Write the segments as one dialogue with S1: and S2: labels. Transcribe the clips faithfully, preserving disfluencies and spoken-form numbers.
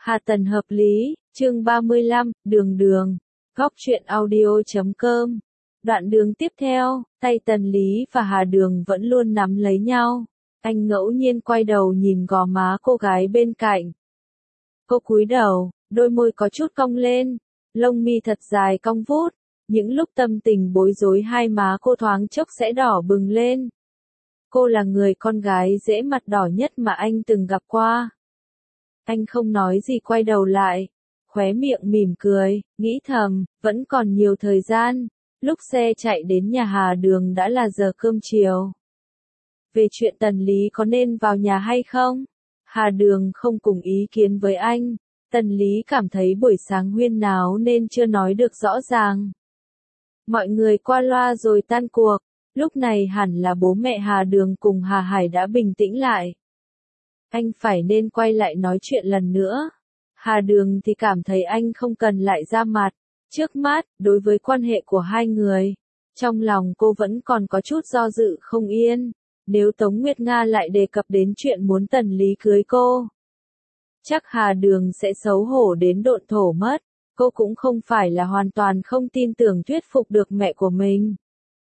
S1: Hà Tần hợp lý, chương ba mươi lăm, đường đường, góc truyện audio chấm com. Đoạn đường tiếp theo, tay Tần Lý và Hà Đường vẫn luôn nắm lấy nhau. Anh ngẫu nhiên quay đầu nhìn gò má cô gái bên cạnh. Cô cúi đầu, đôi môi có chút cong lên, lông mi thật dài cong vút. Những lúc tâm tình bối rối hai má cô thoáng chốc sẽ đỏ bừng lên. Cô là người con gái dễ mặt đỏ nhất mà anh từng gặp qua. Anh không nói gì quay đầu lại, khóe miệng mỉm cười, nghĩ thầm, vẫn còn nhiều thời gian. Lúc xe chạy đến nhà Hà Đường đã là giờ cơm chiều. Về chuyện Tần Lý có nên vào nhà hay không? Hà Đường không cùng ý kiến với anh. Tần Lý cảm thấy buổi sáng huyên náo nên chưa nói được rõ ràng. Mọi người qua loa rồi tan cuộc. Lúc này hẳn là bố mẹ Hà Đường cùng Hà Hải đã bình tĩnh lại. Anh phải nên quay lại nói chuyện lần nữa. Hà Đường thì cảm thấy anh không cần lại ra mặt. Trước mắt, đối với quan hệ của hai người, trong lòng cô vẫn còn có chút do dự không yên. Nếu Tống Nguyệt Nga lại đề cập đến chuyện muốn Tần Lý cưới cô, chắc Hà Đường sẽ xấu hổ đến độn thổ mất. Cô cũng không phải là hoàn toàn không tin tưởng thuyết phục được mẹ của mình.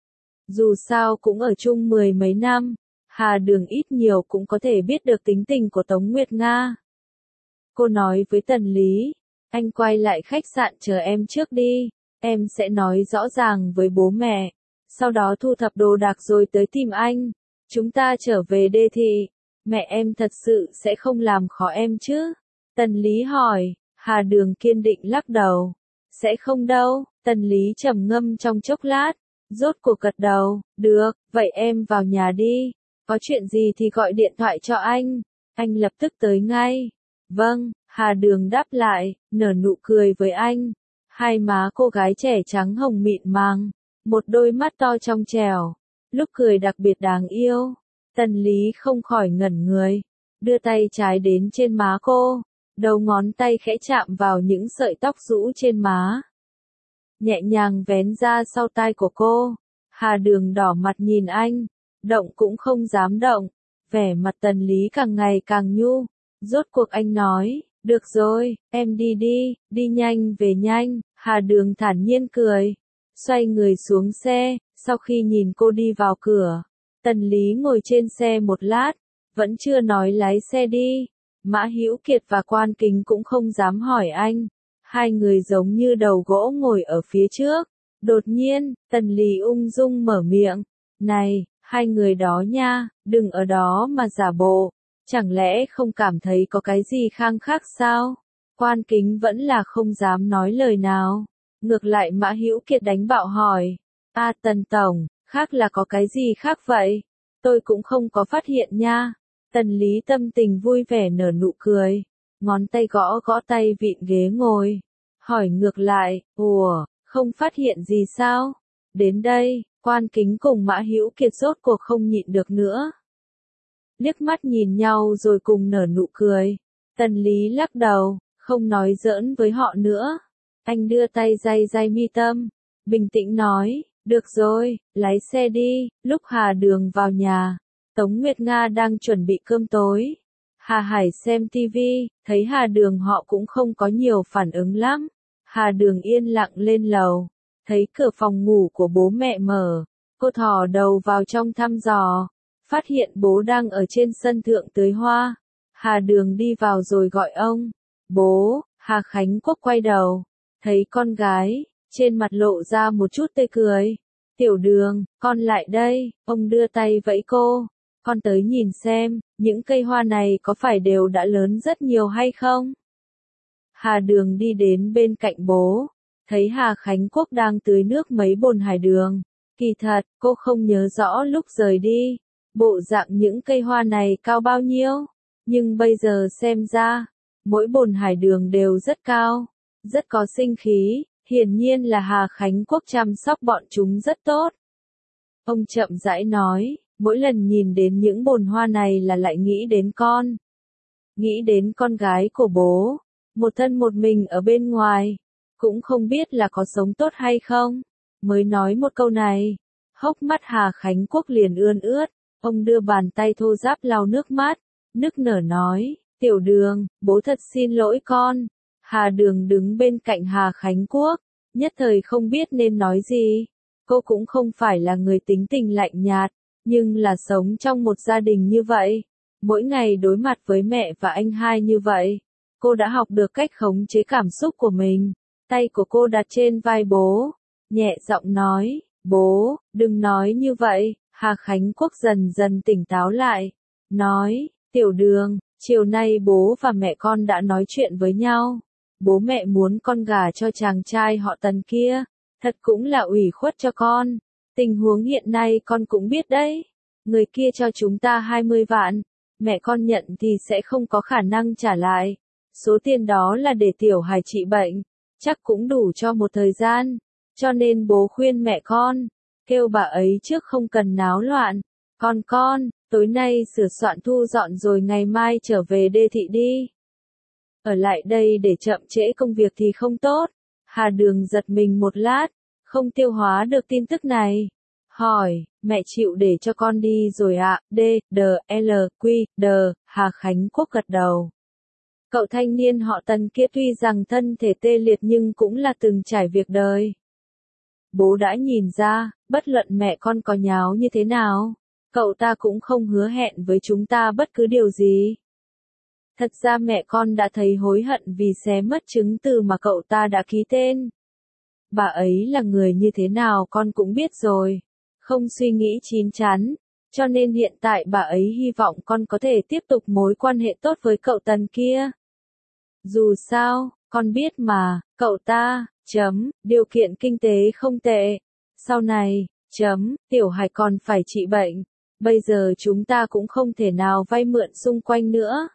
S1: Dù sao cũng ở chung mười mấy năm, Hà Đường ít nhiều cũng có thể biết được tính tình của Tống Nguyệt Nga. Cô nói với Tần Lý, anh quay lại khách sạn chờ em trước đi, em sẽ nói rõ ràng với bố mẹ, sau đó thu thập đồ đạc rồi tới tìm anh, chúng ta trở về đê thị, mẹ em thật sự sẽ không làm khó em chứ? Tần Lý hỏi, Hà Đường kiên định lắc đầu, sẽ không đâu. Tần Lý trầm ngâm trong chốc lát, rốt cuộc gật đầu, được, vậy em vào nhà đi, có chuyện gì thì gọi điện thoại cho anh, anh lập tức tới ngay. Vâng, Hà Đường đáp lại, nở nụ cười với anh. Hai má cô gái trẻ trắng hồng mịn màng, một đôi mắt to trong trẻo, lúc cười đặc biệt đáng yêu. Tần Lý không khỏi ngẩn người, đưa tay trái đến trên má cô, đầu ngón tay khẽ chạm vào những sợi tóc rũ trên má. Nhẹ nhàng vén ra sau tai của cô. Hà Đường đỏ mặt nhìn anh, động cũng không dám động, vẻ mặt Tần Lý càng ngày càng nhu. Rốt cuộc anh nói, được rồi, em đi đi, đi nhanh về nhanh. Hà Đường thản nhiên cười, xoay người xuống xe. Sau khi nhìn cô đi vào cửa, Tần Lý ngồi trên xe một lát, vẫn chưa nói lái xe đi. Mã Hữu Kiệt và Quan Kính cũng không dám hỏi anh. Hai người giống như đầu gỗ ngồi ở phía trước. Đột nhiên, Tần Lý ung dung mở miệng, này, hai người đó nha, đừng ở đó mà giả bộ. Chẳng lẽ không cảm thấy có cái gì khăng khắc sao? Quan Kính vẫn là không dám nói lời nào. Ngược lại Mã Hữu Kiệt đánh bạo hỏi, a Tần Tổng, khác là có cái gì khác vậy? Tôi cũng không có phát hiện nha. Tần Lý tâm tình vui vẻ nở nụ cười, ngón tay gõ gõ tay vịn ghế ngồi. Hỏi ngược lại, ủa, không phát hiện gì sao? Đến đây, Quan Kính cùng Mã Hữu Kiệt rốt cuộc không nhịn được nữa. Liếc mắt nhìn nhau rồi cùng nở nụ cười. Tần Lý lắc đầu, không nói giỡn với họ nữa. Anh đưa tay day day mi tâm, bình tĩnh nói, được rồi, lái xe đi. Lúc Hà Đường vào nhà, Tống Nguyệt Nga đang chuẩn bị cơm tối. Hà Hải xem tivi, thấy Hà Đường họ cũng không có nhiều phản ứng lắm. Hà Đường yên lặng lên lầu, thấy cửa phòng ngủ của bố mẹ mở. Cô thò đầu vào trong thăm dò, phát hiện bố đang ở trên sân thượng tưới hoa. Hà Đường đi vào rồi gọi ông, bố. Hà Khánh Quốc quay đầu, thấy con gái, trên mặt lộ ra một chút tươi cười. Tiểu Đường, con lại đây, ông đưa tay vẫy cô. Con tới nhìn xem, những cây hoa này có phải đều đã lớn rất nhiều hay không? Hà Đường đi đến bên cạnh bố, thấy Hà Khánh Quốc đang tưới nước mấy bồn hải đường. Kỳ thật, cô không nhớ rõ lúc rời đi, bộ dạng những cây hoa này cao bao nhiêu, nhưng bây giờ xem ra, mỗi bồn hải đường đều rất cao, rất có sinh khí, hiển nhiên là Hà Khánh Quốc chăm sóc bọn chúng rất tốt. Ông chậm rãi nói, mỗi lần nhìn đến những bồn hoa này là lại nghĩ đến con. Nghĩ đến con gái của bố, một thân một mình ở bên ngoài, cũng không biết là có sống tốt hay không. Mới nói một câu này, hốc mắt Hà Khánh Quốc liền ươn ướt, ông đưa bàn tay thô ráp lau nước mắt, nức nở nói, Tiểu Đường, bố thật xin lỗi con. Hà Đường đứng bên cạnh Hà Khánh Quốc, nhất thời không biết nên nói gì. Cô cũng không phải là người tính tình lạnh nhạt, nhưng là sống trong một gia đình như vậy, mỗi ngày đối mặt với mẹ và anh hai như vậy, cô đã học được cách khống chế cảm xúc của mình. Tay của cô đặt trên vai bố, nhẹ giọng nói, bố, đừng nói như vậy. Hà Khánh Quốc dần dần tỉnh táo lại, nói, Tiểu Đường, chiều nay bố và mẹ con đã nói chuyện với nhau. Bố mẹ muốn con gả cho chàng trai họ Tần kia, thật cũng là ủy khuất cho con. Tình huống hiện nay con cũng biết đấy, người kia cho chúng ta hai mươi vạn, mẹ con nhận thì sẽ không có khả năng trả lại. Số tiền đó là để Tiểu Hải trị bệnh, chắc cũng đủ cho một thời gian, cho nên bố khuyên mẹ con, kêu bà ấy trước không cần náo loạn. Con con, tối nay sửa soạn thu dọn rồi ngày mai trở về đê thị đi. Ở lại đây để chậm trễ công việc thì không tốt. Hà Đường giật mình một lát, không tiêu hóa được tin tức này. Hỏi, mẹ chịu để cho con đi rồi ạ, D, D, L, Q, D, Hà Khánh Quốc gật đầu. Cậu thanh niên họ Tần kia tuy rằng thân thể tê liệt nhưng cũng là từng trải việc đời. Bố đã nhìn ra, bất luận mẹ con có nháo như thế nào, cậu ta cũng không hứa hẹn với chúng ta bất cứ điều gì. Thật ra mẹ con đã thấy hối hận vì xé mất chứng từ mà cậu ta đã ký tên. Bà ấy là người như thế nào con cũng biết rồi, không suy nghĩ chín chắn, cho nên hiện tại bà ấy hy vọng con có thể tiếp tục mối quan hệ tốt với cậu Tần kia. Dù sao, con biết mà, cậu ta, chấm, điều kiện kinh tế không tệ. Sau này, chấm, Tiểu Hải còn phải trị bệnh. Bây giờ chúng ta cũng không thể nào vay mượn xung quanh nữa.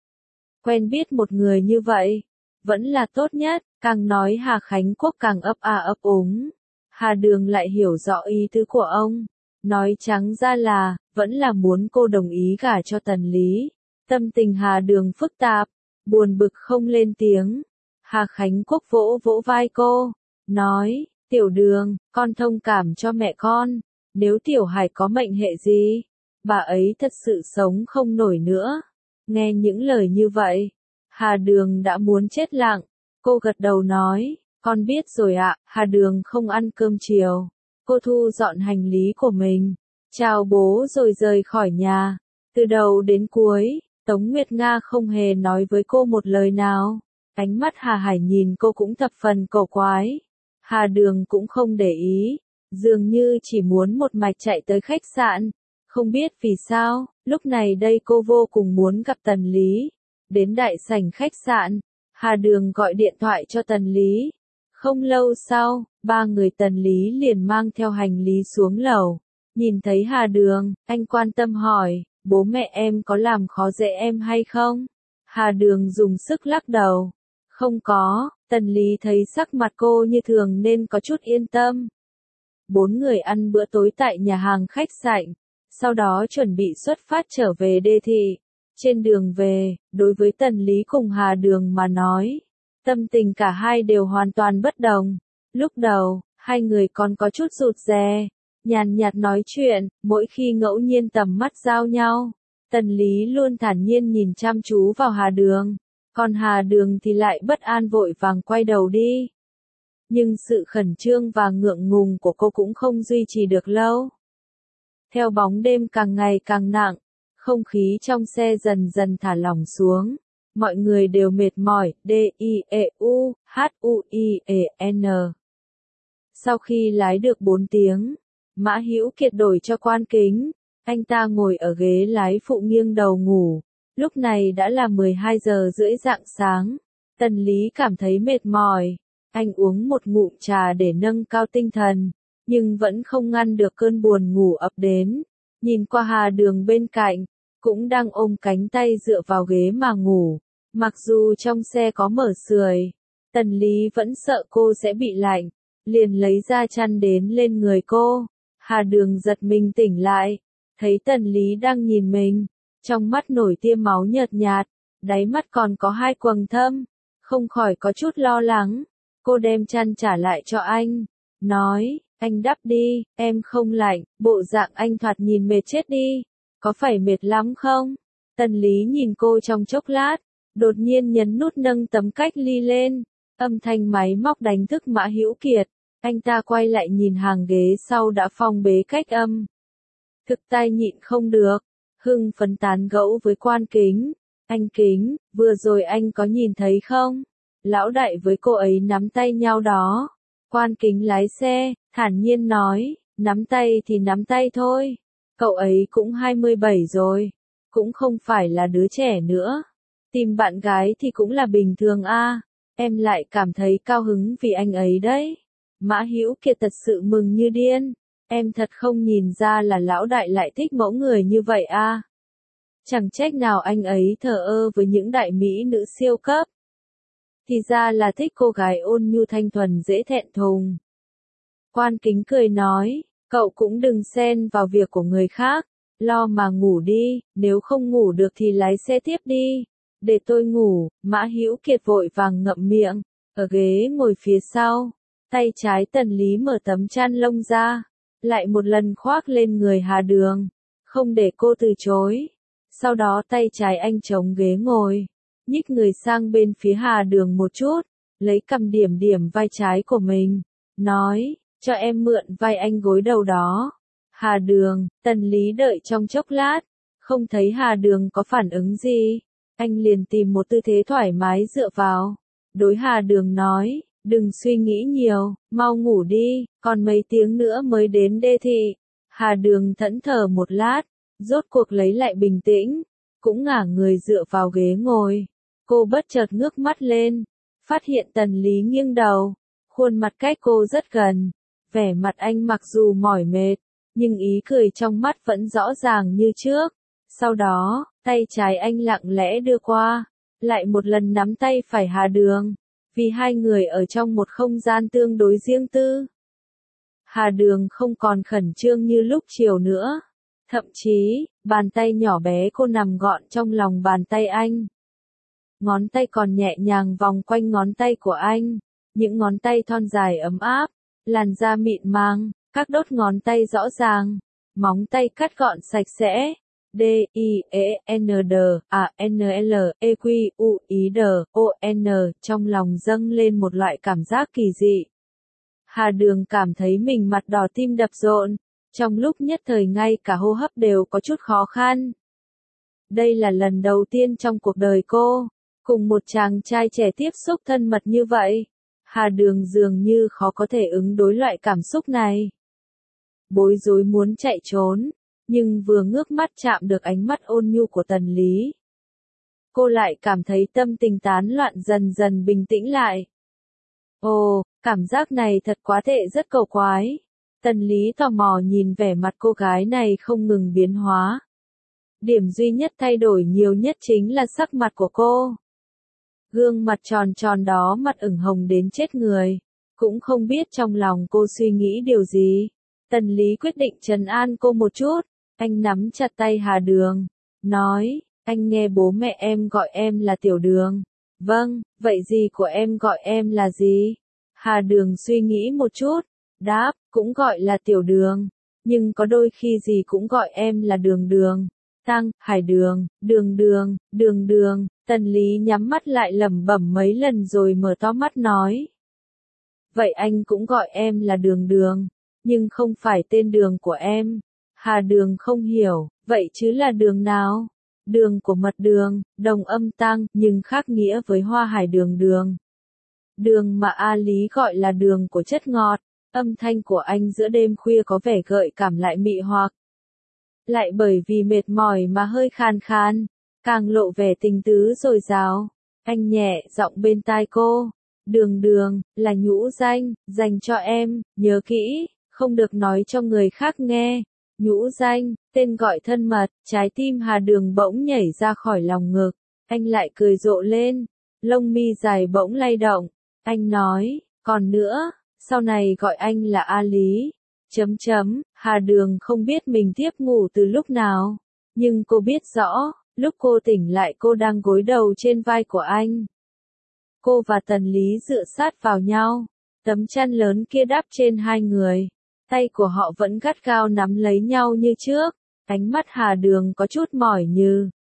S1: Quen biết một người như vậy, vẫn là tốt nhất. Càng nói Hà Khánh Quốc càng ấp a ấp úng. Hà Đường lại hiểu rõ ý tứ của ông. Nói trắng ra là, vẫn là muốn cô đồng ý gả cho Tần Lý. Tâm tình Hà Đường phức tạp, buồn bực không lên tiếng. Hà Khánh Quốc vỗ vỗ vai cô, nói, Tiểu Đường, con thông cảm cho mẹ con. Nếu Tiểu Hải có mệnh hệ gì, bà ấy thật sự sống không nổi nữa. Nghe những lời như vậy, Hà Đường đã muốn chết lặng. Cô gật đầu nói, con biết rồi ạ. Hà Đường không ăn cơm chiều. Cô thu dọn hành lý của mình, chào bố rồi rời khỏi nhà. Từ đầu đến cuối, Tống Nguyệt Nga không hề nói với cô một lời nào. Ánh mắt Hà Hải nhìn cô cũng thập phần cổ quái. Hà Đường cũng không để ý, dường như chỉ muốn một mạch chạy tới khách sạn. Không biết vì sao, lúc này đây cô vô cùng muốn gặp Tần Lý. Đến đại sảnh khách sạn, Hà Đường gọi điện thoại cho Tần Lý. Không lâu sau, ba người Tần Lý liền mang theo hành lý xuống lầu. Nhìn thấy Hà Đường, anh quan tâm hỏi, bố mẹ em có làm khó dễ em hay không? Hà Đường dùng sức lắc đầu. Không có. Tần Lý thấy sắc mặt cô như thường nên có chút yên tâm. Bốn người ăn bữa tối tại nhà hàng khách sạn, sau đó chuẩn bị xuất phát trở về đê thị. Trên đường về, đối với Tần Lý cùng Hà Đường mà nói, tâm tình cả hai đều hoàn toàn bất đồng. Lúc đầu, hai người còn có chút rụt rè, nhàn nhạt nói chuyện, mỗi khi ngẫu nhiên tầm mắt giao nhau, Tần Lý luôn thản nhiên nhìn chăm chú vào Hà Đường, còn Hà Đường thì lại bất an vội vàng quay đầu đi. Nhưng sự khẩn trương và ngượng ngùng của cô cũng không duy trì được lâu. Theo bóng đêm càng ngày càng nặng, không khí trong xe dần dần thả lỏng xuống. Mọi người đều mệt mỏi, D I E U, H U I E N. Sau khi lái được bốn tiếng, Mã Hữu Kiệt đổi cho Quan Kính. Anh ta ngồi ở ghế lái phụ nghiêng đầu ngủ. Lúc này đã là mười hai giờ rưỡi rạng sáng. Tần Lý cảm thấy mệt mỏi. Anh uống một ngụm trà để nâng cao tinh thần, nhưng vẫn không ngăn được cơn buồn ngủ ập đến. Nhìn qua Hà Đường bên cạnh, cũng đang ôm cánh tay dựa vào ghế mà ngủ. Mặc dù trong xe có mở sưởi, Tần Lý vẫn sợ cô sẽ bị lạnh, liền lấy ra chăn đến lên người cô. Hà Đường giật mình tỉnh lại, thấy Tần Lý đang nhìn mình, trong mắt nổi tia máu nhợt nhạt, đáy mắt còn có hai quầng thâm, không khỏi có chút lo lắng. Cô đem chăn trả lại cho anh, nói, anh đắp đi, em không lạnh. Bộ dạng anh thoạt nhìn mệt chết đi, có phải mệt lắm không? Tần Lý nhìn cô trong chốc lát, đột nhiên nhấn nút nâng tấm cách ly lên, âm thanh máy móc đánh thức Mã Hữu Kiệt, anh ta quay lại nhìn hàng ghế sau đã phong bế cách âm. Thực tai nhịn không được, hưng phấn tán gẫu với Quan Kính, anh Kính, vừa rồi anh có nhìn thấy không? Lão đại với cô ấy nắm tay nhau đó. Quan Kính lái xe, thản nhiên nói, nắm tay thì nắm tay thôi, cậu ấy cũng hai mươi bảy rồi, cũng không phải là đứa trẻ nữa. Tìm bạn gái thì cũng là bình thường a. Em lại cảm thấy cao hứng vì anh ấy đấy. Mã Hữu Kiệt thật sự mừng như điên. Em thật không nhìn ra là lão đại lại thích mẫu người như vậy a. Chẳng trách nào anh ấy thờ ơ với những đại mỹ nữ siêu cấp. Thì ra là thích cô gái ôn nhu thanh thuần dễ thẹn thùng. Quan Kính cười nói, cậu cũng đừng xen vào việc của người khác, lo mà ngủ đi, nếu không ngủ được thì lái xe tiếp đi. Để tôi ngủ. Mã Hữu Kiệt vội vàng ngậm miệng, ở ghế ngồi phía sau, tay trái Tần Lý mở tấm chăn lông ra, lại một lần khoác lên người Hà Đường, không để cô từ chối. Sau đó tay trái anh chống ghế ngồi, nhích người sang bên phía Hà Đường một chút, lấy cầm điểm điểm vai trái của mình, nói, cho em mượn vai anh gối đầu đó. Hà Đường, Tần Lý đợi trong chốc lát, không thấy Hà Đường có phản ứng gì. Anh liền tìm một tư thế thoải mái dựa vào. Đối Hà Đường nói, đừng suy nghĩ nhiều, mau ngủ đi, còn mấy tiếng nữa mới đến đê thị. Hà Đường thẫn thờ một lát, rốt cuộc lấy lại bình tĩnh, cũng ngả người dựa vào ghế ngồi. Cô bất chợt ngước mắt lên, phát hiện Tần Lý nghiêng đầu, khuôn mặt cách cô rất gần. Vẻ mặt anh mặc dù mỏi mệt, nhưng ý cười trong mắt vẫn rõ ràng như trước. Sau đó, tay trái anh lặng lẽ đưa qua, lại một lần nắm tay phải Hà Đường, vì hai người ở trong một không gian tương đối riêng tư. Hà Đường không còn khẩn trương như lúc chiều nữa, thậm chí, bàn tay nhỏ bé cô nằm gọn trong lòng bàn tay anh. Ngón tay còn nhẹ nhàng vòng quanh ngón tay của anh, những ngón tay thon dài ấm áp, làn da mịn màng, các đốt ngón tay rõ ràng, móng tay cắt gọn sạch sẽ. D, I, E, N, D, A, N, L, E, Q, U, I, D, O, N, trong lòng dâng lên một loại cảm giác kỳ dị. Hà Đường cảm thấy mình mặt đỏ tim đập rộn, trong lúc nhất thời ngay cả hô hấp đều có chút khó khăn. Đây là lần đầu tiên trong cuộc đời cô, cùng một chàng trai trẻ tiếp xúc thân mật như vậy. Hà Đường dường như khó có thể ứng đối loại cảm xúc này. Bối rối muốn chạy trốn, nhưng vừa ngước mắt chạm được ánh mắt ôn nhu của Tần Lý, cô lại cảm thấy tâm tình tán loạn dần dần bình tĩnh lại. Ồ, cảm giác này thật quá tệ, rất cầu quái. Tần Lý tò mò nhìn vẻ mặt cô gái này không ngừng biến hóa. Điểm duy nhất thay đổi nhiều nhất chính là sắc mặt của cô. Gương mặt tròn tròn đó mặt ửng hồng đến chết người, cũng không biết trong lòng cô suy nghĩ điều gì. Tần Lý quyết định trấn an cô một chút, anh nắm chặt tay Hà Đường, nói, anh nghe bố mẹ em gọi em là Tiểu Đường. Vâng, vậy gì của em gọi em là gì? Hà Đường suy nghĩ một chút, đáp, cũng gọi là Tiểu Đường, nhưng có đôi khi gì cũng gọi em là Đường Đường. Tăng, Hải Đường, Đường Đường, Đường Đường. Tần Lý nhắm mắt lại lẩm bẩm mấy lần rồi mở to mắt nói. Vậy anh cũng gọi em là Đường Đường, nhưng không phải tên Đường của em. Hà Đường không hiểu, vậy chứ là đường nào? Đường của mật đường, đồng âm tăng, nhưng khác nghĩa với hoa hải đường đường. Đường mà A Lý gọi là đường của chất ngọt, âm thanh của anh giữa đêm khuya có vẻ gợi cảm lại mị hoặc. Lại bởi vì mệt mỏi mà hơi khàn khàn, càng lộ vẻ tình tứ dồi dào. Anh nhẹ giọng bên tai cô, Đường Đường, là nhũ danh, dành cho em, nhớ kỹ, không được nói cho người khác nghe. Nhũ danh, tên gọi thân mật. Trái tim Hà Đường bỗng nhảy ra khỏi lòng ngực, anh lại cười rộ lên, lông mi dài bỗng lay động. Anh nói, còn nữa, sau này gọi anh là A Lý. Chấm chấm, Hà Đường không biết mình tiếp ngủ từ lúc nào, nhưng cô biết rõ, lúc cô tỉnh lại cô đang gối đầu trên vai của anh. Cô và Tần Lý dựa sát vào nhau, tấm chăn lớn kia đắp trên hai người. Tay của họ vẫn gắt gao nắm lấy nhau như trước, ánh mắt Hà Đường có chút mỏi như,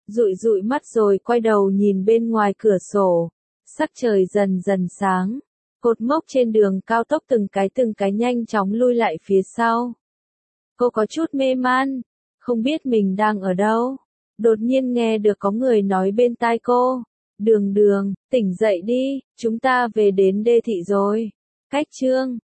S1: Dụi dụi mắt rồi quay đầu nhìn bên ngoài cửa sổ. Sắc trời dần dần sáng. Cột mốc trên đường cao tốc từng cái từng cái nhanh chóng lui lại phía sau. Cô có chút mê man, không biết mình đang ở đâu. Đột nhiên nghe được có người nói bên tai cô. Đường đường, tỉnh dậy đi, chúng ta về đến đê thị rồi. Cách chương